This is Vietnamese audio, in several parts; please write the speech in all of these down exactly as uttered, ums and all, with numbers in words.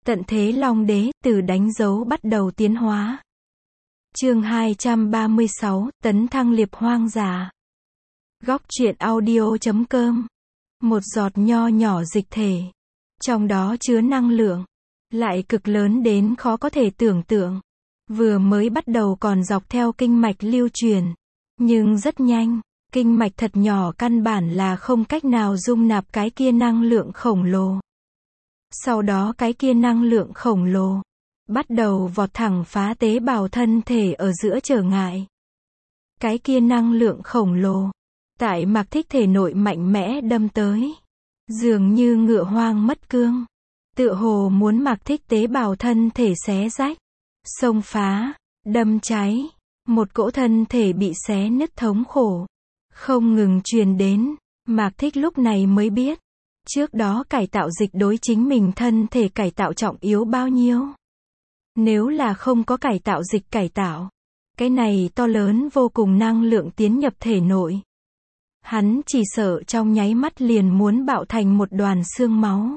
Tận thế Long Đế, từ đánh dấu bắt đầu tiến hóa. Chương hai trăm ba mươi sáu, tấn thăng liệp hoang dã. Góc truyện audio chấm com. Một giọt nho nhỏ dịch thể, trong đó chứa năng lượng, lại cực lớn đến khó có thể tưởng tượng. Vừa mới bắt đầu còn dọc theo kinh mạch lưu truyền, nhưng rất nhanh, kinh mạch thật nhỏ căn bản là không cách nào dung nạp cái kia năng lượng khổng lồ. Sau đó cái kia năng lượng khổng lồ bắt đầu vọt thẳng phá tế bào thân thể ở giữa trở ngại. Cái kia năng lượng khổng lồ tại Mạc Thích thể nội mạnh mẽ đâm tới, dường như ngựa hoang mất cương, tựa hồ muốn Mạc Thích tế bào thân thể xé rách, xông phá, đâm cháy, một cỗ thân thể bị xé nứt thống khổ không ngừng truyền đến. Mạc Thích lúc này mới biết, trước đó cải tạo dịch đối chính mình thân thể cải tạo trọng yếu bao nhiêu. Nếu là không có cải tạo dịch cải tạo, cái này to lớn vô cùng năng lượng tiến nhập thể nội, hắn chỉ sợ trong nháy mắt liền muốn bạo thành một đoàn xương máu.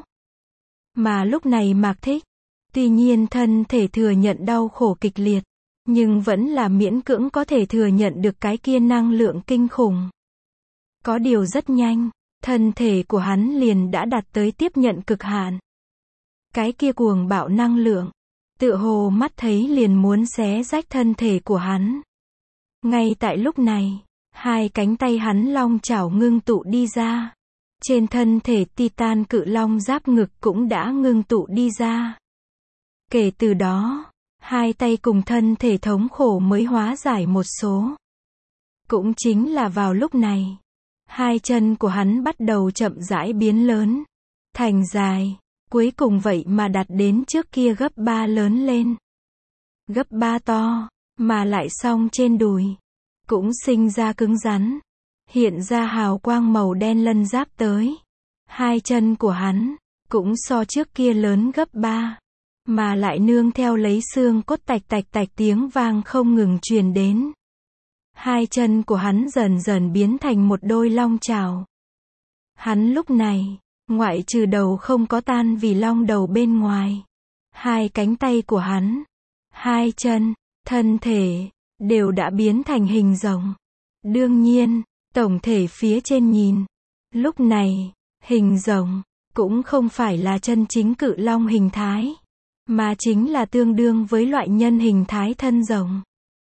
Mà lúc này Mạc Thích, tuy nhiên thân thể thừa nhận đau khổ kịch liệt, nhưng vẫn là miễn cưỡng có thể thừa nhận được cái kia năng lượng kinh khủng. Có điều rất nhanh, thân thể của hắn liền đã đạt tới tiếp nhận cực hạn. Cái kia cuồng bạo năng lượng, tựa hồ mắt thấy liền muốn xé rách thân thể của hắn. Ngay tại lúc này, hai cánh tay hắn long chảo ngưng tụ đi ra. Trên thân thể Titan cự long giáp ngực cũng đã ngưng tụ đi ra. Kể từ đó, hai tay cùng thân thể thống khổ mới hóa giải một số. Cũng chính là vào lúc này, hai chân của hắn bắt đầu chậm rãi biến lớn, thành dài, cuối cùng vậy mà đạt đến trước kia gấp ba lớn lên. Gấp ba to, mà lại song trên đùi, cũng sinh ra cứng rắn, hiện ra hào quang màu đen lân giáp tới. Hai chân của hắn, cũng so trước kia lớn gấp ba, mà lại nương theo lấy xương cốt tạch tạch tạch tiếng vang không ngừng truyền đến. Hai chân của hắn dần dần biến thành một đôi long chảo. Hắn lúc này, ngoại trừ đầu không có tan vì long đầu bên ngoài, hai cánh tay của hắn, hai chân, thân thể, đều đã biến thành hình rồng. Đương nhiên, tổng thể phía trên nhìn, lúc này, hình rồng, cũng không phải là chân chính cự long hình thái, mà chính là tương đương với loại nhân hình thái thân rồng.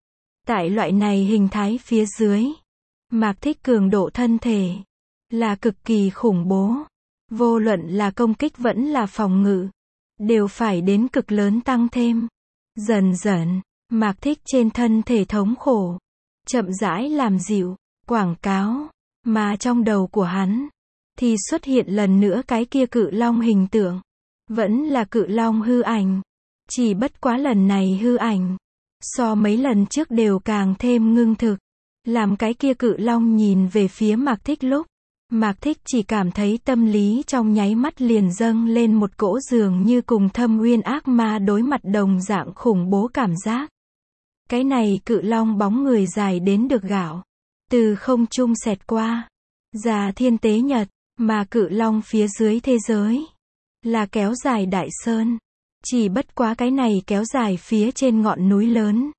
Tại loại này hình thái phía dưới, Mạc Thích cường độ thân thể là cực kỳ khủng bố. Vô luận là công kích vẫn là phòng ngự, đều phải đến cực lớn tăng thêm. Dần dần, Mạc Thích trên thân thể thống khổ chậm rãi làm dịu, quảng cáo, mà trong đầu của hắn thì xuất hiện lần nữa cái kia cự long hình tượng. Vẫn là cự long hư ảnh, chỉ bất quá lần này hư ảnh so mấy lần trước đều càng thêm ngưng thực. Làm cái kia cự long nhìn về phía Mạc Thích lúc, Mạc Thích chỉ cảm thấy tâm lý trong nháy mắt liền dâng lên một cỗ dường như cùng Thâm Uyên ác ma đối mặt đồng dạng khủng bố cảm giác. Cái này cự long bóng người dài đến được gạo, từ không trung xẹt qua, già thiên tế nhật, mà cự long phía dưới thế giới là kéo dài đại sơn. Chỉ bất quá cái này kéo dài phía trên ngọn núi lớn.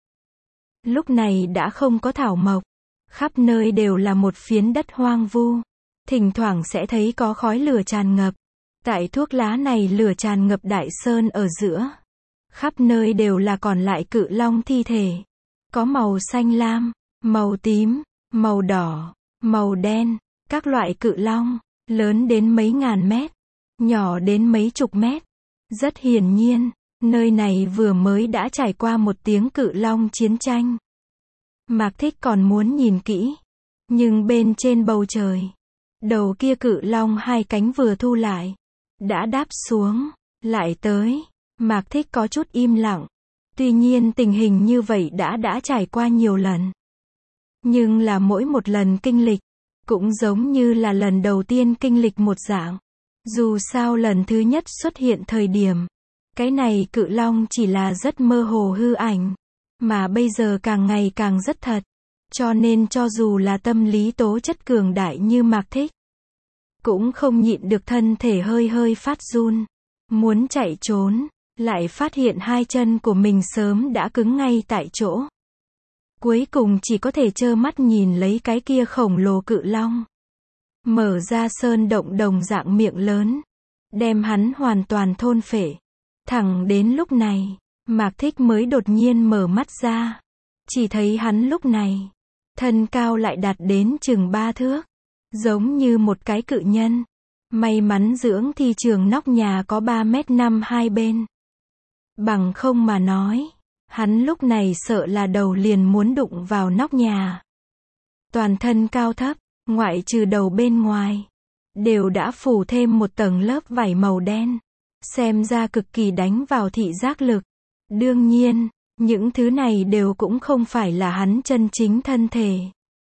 Lúc này đã không có thảo mộc, khắp nơi đều là một phiến đất hoang vu. Thỉnh thoảng sẽ thấy có khói lửa tràn ngập. Tại thuốc lá này lửa tràn ngập đại sơn ở giữa, khắp nơi đều là còn lại cự long thi thể. Có màu xanh lam, màu tím, màu đỏ, màu đen, các loại cự long, lớn đến mấy ngàn mét, nhỏ đến mấy chục mét. Rất hiển nhiên, nơi này vừa mới đã trải qua một tiếng cự long chiến tranh. Mạc Thích còn muốn nhìn kỹ, nhưng bên trên bầu trời, đầu kia cự long hai cánh vừa thu lại, đã đáp xuống, lại tới. Mạc Thích có chút im lặng. Tuy nhiên tình hình như vậy đã đã trải qua nhiều lần. Nhưng là mỗi một lần kinh lịch, cũng giống như là lần đầu tiên kinh lịch một dạng. Dù sao lần thứ nhất xuất hiện thời điểm, cái này cự long chỉ là rất mơ hồ hư ảnh, mà bây giờ càng ngày càng rất thật. Cho nên cho dù là tâm lý tố chất cường đại như Mạc Thích, cũng không nhịn được thân thể hơi hơi phát run, muốn chạy trốn. lại phát hiện hai chân của mình sớm đã cứng ngay tại chỗ. Cuối cùng chỉ có thể trơ mắt nhìn lấy cái kia khổng lồ cự long mở ra sơn động đồng dạng miệng lớn, đem hắn hoàn toàn thôn phệ. Thẳng đến lúc này, Mạc Thích mới đột nhiên mở mắt ra. Chỉ thấy hắn lúc này, thân cao lại đạt đến chừng ba thước, giống như một cái cự nhân. May mắn dưỡng thi trường nóc nhà có ba mét năm hai bên. Bằng không mà nói, hắn lúc này sợ là đầu liền muốn đụng vào nóc nhà. Toàn thân cao thấp, ngoại trừ đầu bên ngoài, đều đã phủ thêm một tầng lớp vảy màu đen, xem ra cực kỳ đánh vào thị giác lực. Đương nhiên, những thứ này đều cũng không phải là hắn chân chính thân thể,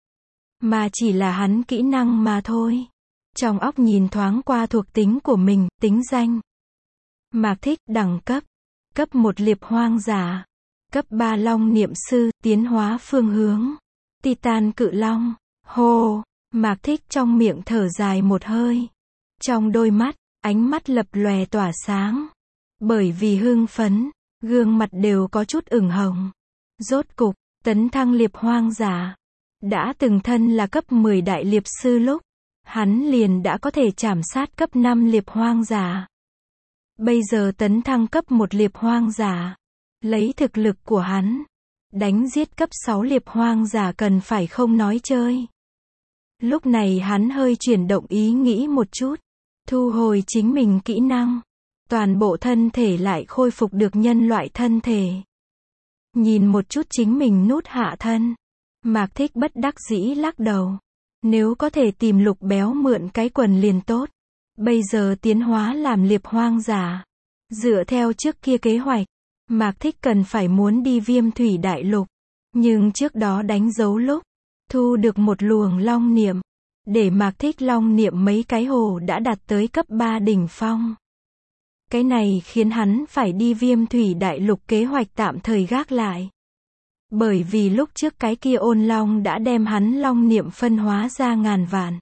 mà chỉ là hắn kỹ năng mà thôi. Trong óc nhìn thoáng qua thuộc tính của mình, tính danh. Mạc Thích, đẳng cấp. Cấp một liệp hoang giả. Cấp ba long niệm sư, tiến hóa phương hướng. Titan cự long. Hô, Mạc Thích trong miệng thở dài một hơi. Trong đôi mắt, ánh mắt lập lòe tỏa sáng. Bởi vì hưng phấn, gương mặt đều có chút ửng hồng. Rốt cục, tấn thăng liệp hoang giả. Đã từng thân là cấp mười đại liệp sư lúc, hắn liền đã có thể chảm sát cấp năm liệp hoang giả. Bây giờ tấn thăng cấp một liệp hoang giả. Lấy thực lực của hắn, đánh giết cấp sáu liệp hoang giả cần phải không nói chơi. Lúc này hắn hơi chuyển động ý nghĩ một chút, thu hồi chính mình kỹ năng. Toàn bộ thân thể lại khôi phục được nhân loại thân thể. Nhìn một chút chính mình nút hạ thân, Mạc Thích bất đắc dĩ lắc đầu. Nếu có thể tìm Lục Béo mượn cái quần liền tốt. Bây giờ tiến hóa làm liệp hoang giả. Dựa theo trước kia kế hoạch, Mạc Thích cần phải muốn đi Viêm Thủy Đại Lục. Nhưng trước đó đánh dấu lúc, thu được một luồng long niệm. Để Mạc Thích long niệm mấy cái hồ đã đạt tới cấp ba đỉnh phong. Cái này khiến hắn phải đi Viêm Thủy Đại Lục kế hoạch tạm thời gác lại. Bởi vì lúc trước cái kia ôn long đã đem hắn long niệm phân hóa ra ngàn vạn.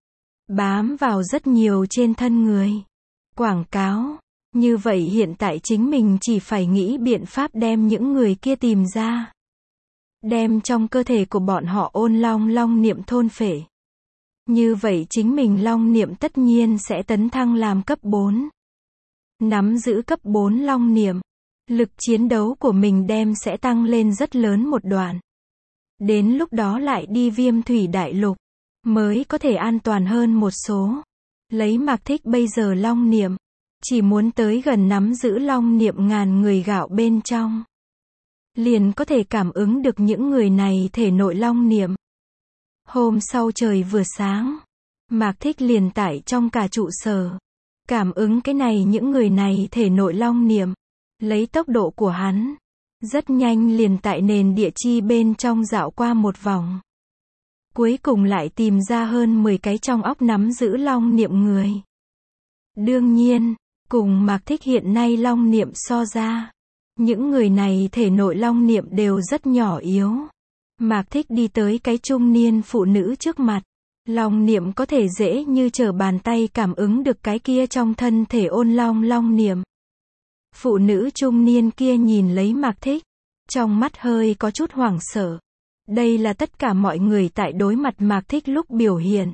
Bám vào rất nhiều trên thân người. Quảng cáo. Như vậy hiện tại chính mình chỉ phải nghĩ biện pháp đem những người kia tìm ra. Đem trong cơ thể của bọn họ ôn long long niệm thôn phệ. Như vậy chính mình long niệm tất nhiên sẽ tấn thăng làm cấp bốn. Nắm giữ cấp bốn long niệm. Lực chiến đấu của mình đem sẽ tăng lên rất lớn một đoạn. Đến lúc đó lại đi Viêm Thủy Đại Lục, mới có thể an toàn hơn một số. Lấy Mạc Thích bây giờ long niệm, chỉ muốn tới gần nắm giữ long niệm ngàn người gạo bên trong. Liền có thể cảm ứng được những người này thể nội long niệm. Hôm sau trời vừa sáng, Mạc Thích liền tải trong cả trụ sở. Cảm ứng cái này những người này thể nội long niệm. Lấy tốc độ của hắn, rất nhanh liền tại nền địa chi bên trong dạo qua một vòng. Cuối cùng lại tìm ra hơn mười cái trong óc nắm giữ long niệm người. Đương nhiên, cùng Mạc Thích hiện nay long niệm so ra, những người này thể nội long niệm đều rất nhỏ yếu. Mạc Thích đi tới cái trung niên phụ nữ trước mặt. Long niệm có thể dễ như trở bàn tay cảm ứng được cái kia trong thân thể ôn long long niệm. Phụ nữ trung niên kia nhìn lấy Mạc Thích, trong mắt hơi có chút hoảng sợ. Đây là tất cả mọi người tại đối mặt Mạc Thích lúc biểu hiện.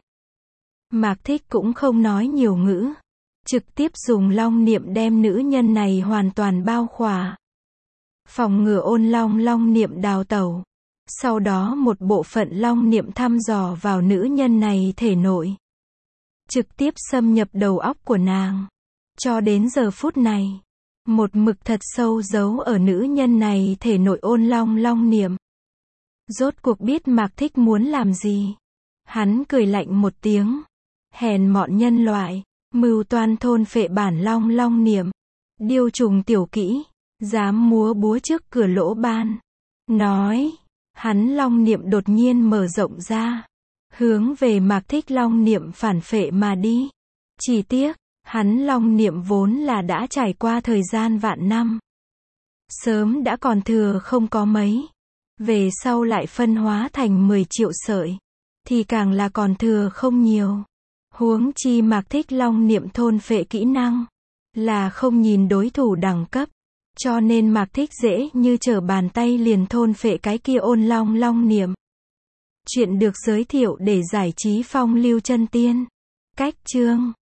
Mạc Thích cũng không nói nhiều ngữ, trực tiếp dùng long niệm đem nữ nhân này hoàn toàn bao khỏa. Phòng ngừa ôn long long niệm đào tẩu. Sau đó một bộ phận long niệm thăm dò vào nữ nhân này thể nội. Trực tiếp xâm nhập đầu óc của nàng. Cho đến giờ phút này, một mực thật sâu giấu ở nữ nhân này thể nội ôn long long niệm. Rốt cuộc biết Mạc Thích muốn làm gì. Hắn cười lạnh một tiếng. Hèn mọn nhân loại, mưu toan thôn phệ bản long long niệm. Điêu trùng tiểu kỹ, dám múa búa trước cửa lỗ ban. Nói, hắn long niệm đột nhiên mở rộng ra. Hướng về Mạc Thích long niệm phản phệ mà đi. Chỉ tiếc, hắn long niệm vốn là đã trải qua thời gian vạn năm. Sớm đã còn thừa không có mấy. Về sau lại phân hóa thành mười triệu sợi. Thì càng là còn thừa không nhiều. Huống chi Mạc Thích long niệm thôn phệ kỹ năng. Là không nhìn đối thủ đẳng cấp. Cho nên Mạc Thích dễ như trở bàn tay liền thôn phệ cái kia ôn long long niệm. Chuyện được giới thiệu để giải trí phong lưu chân tiên. Cách chương